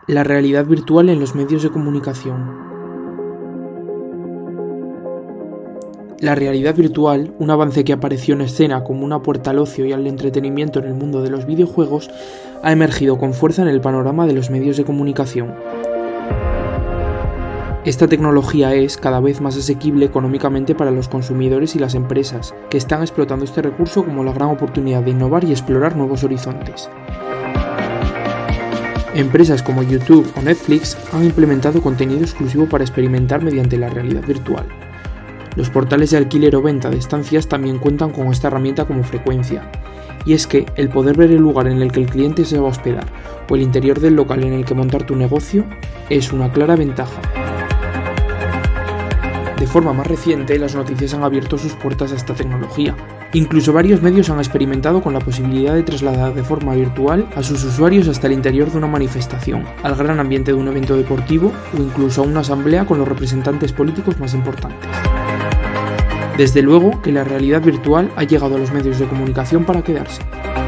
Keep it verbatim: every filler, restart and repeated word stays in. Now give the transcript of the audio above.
La realidad virtual en los medios de comunicación. La realidad virtual, un avance que apareció en escena como una puerta al ocio y al entretenimiento en el mundo de los videojuegos, ha emergido con fuerza en el panorama de los medios de comunicación. Esta tecnología es cada vez más asequible económicamente para los consumidores y las empresas, que están explotando este recurso como la gran oportunidad de innovar y explorar nuevos horizontes. Empresas como YouTube o Netflix han implementado contenido exclusivo para experimentar mediante la realidad virtual. Los portales de alquiler o venta de estancias también cuentan con esta herramienta como frecuencia, y es que el poder ver el lugar en el que el cliente se va a hospedar o el interior del local en el que montar tu negocio es una clara ventaja. De forma más reciente, las noticias han abierto sus puertas a esta tecnología. Incluso varios medios han experimentado con la posibilidad de trasladar de forma virtual a sus usuarios hasta el interior de una manifestación, al gran ambiente de un evento deportivo o incluso a una asamblea con los representantes políticos más importantes. Desde luego que la realidad virtual ha llegado a los medios de comunicación para quedarse.